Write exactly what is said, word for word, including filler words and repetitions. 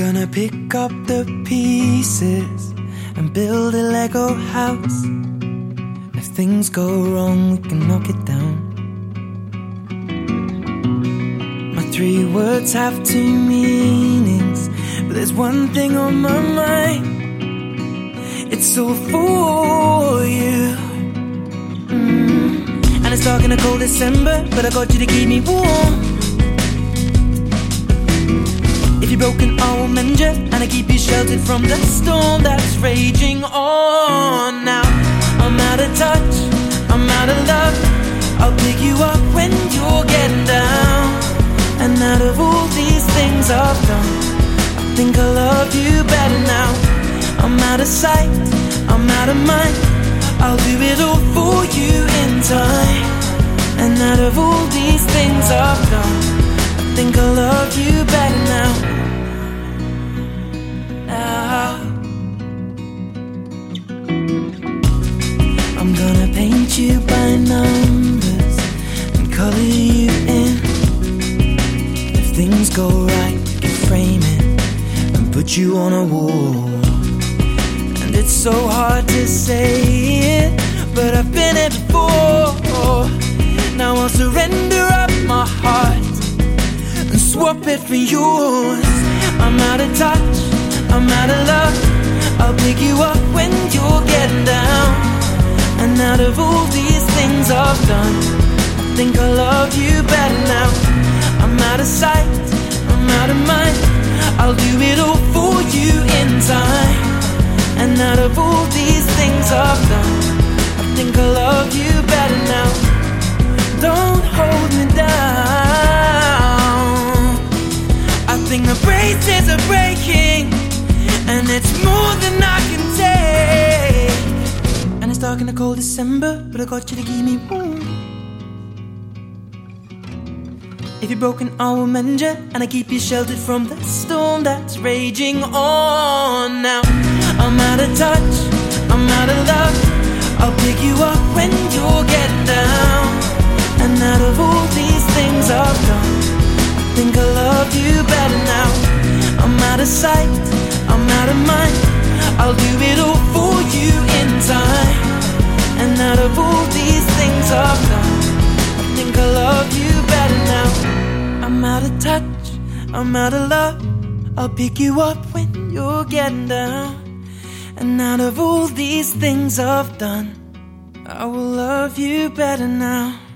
gonna pick up the pieces and build a Lego house. If things go wrong, we can knock it down. My three words have two meanings, but there's one thing on my mind. It's all for you. mm. And it's dark in a cold December, but I got you to keep me warm. If you're broken, I will mend you, and I keep you sheltered from the storm that's raging on. Now I'm out of touch, I'm out of love. I'll pick you up when you're getting down. And out of all these things I've done, I think I love you better now. I'm out of sight, I'm out of mind. I'll do it all for you in time. And out of all these things I've done, I think I love you better now. Now I'm gonna paint you by numbers and color you in. If things go right, we can frame it and put you on a wall. And it's so hard to say it, but I've been it before. Now I'll surrender up my heart and swap it for yours. I'm out of touch, I'm out of love. I'll pick you up when you're getting down. And out of all these things I've done, I think I love you better now. I'm out of sight, I'm out of mind. I'll do it all for you in time. And out of all these things I've done, I think I love you better now. Don't hold me down. I think the braces are breaking, and it's more than I can take. And it's dark in a cold December, but I got you to keep me warm. If you're broken, I will mend you, and I keep you sheltered from the storm that's raging on. Now I'm out of touch, I'm out of love. I'll pick you up when you're getting down. And out of all these things I've done, I think I love you better now. I'm out of sight, I'm out of mind. I'll do it all for you in time. And out of all these things I've done, I think I love you better now. I'm out of touch, I'm out of love. I'll pick you up when you're getting down. And out of all these things I've done, I will love you better now.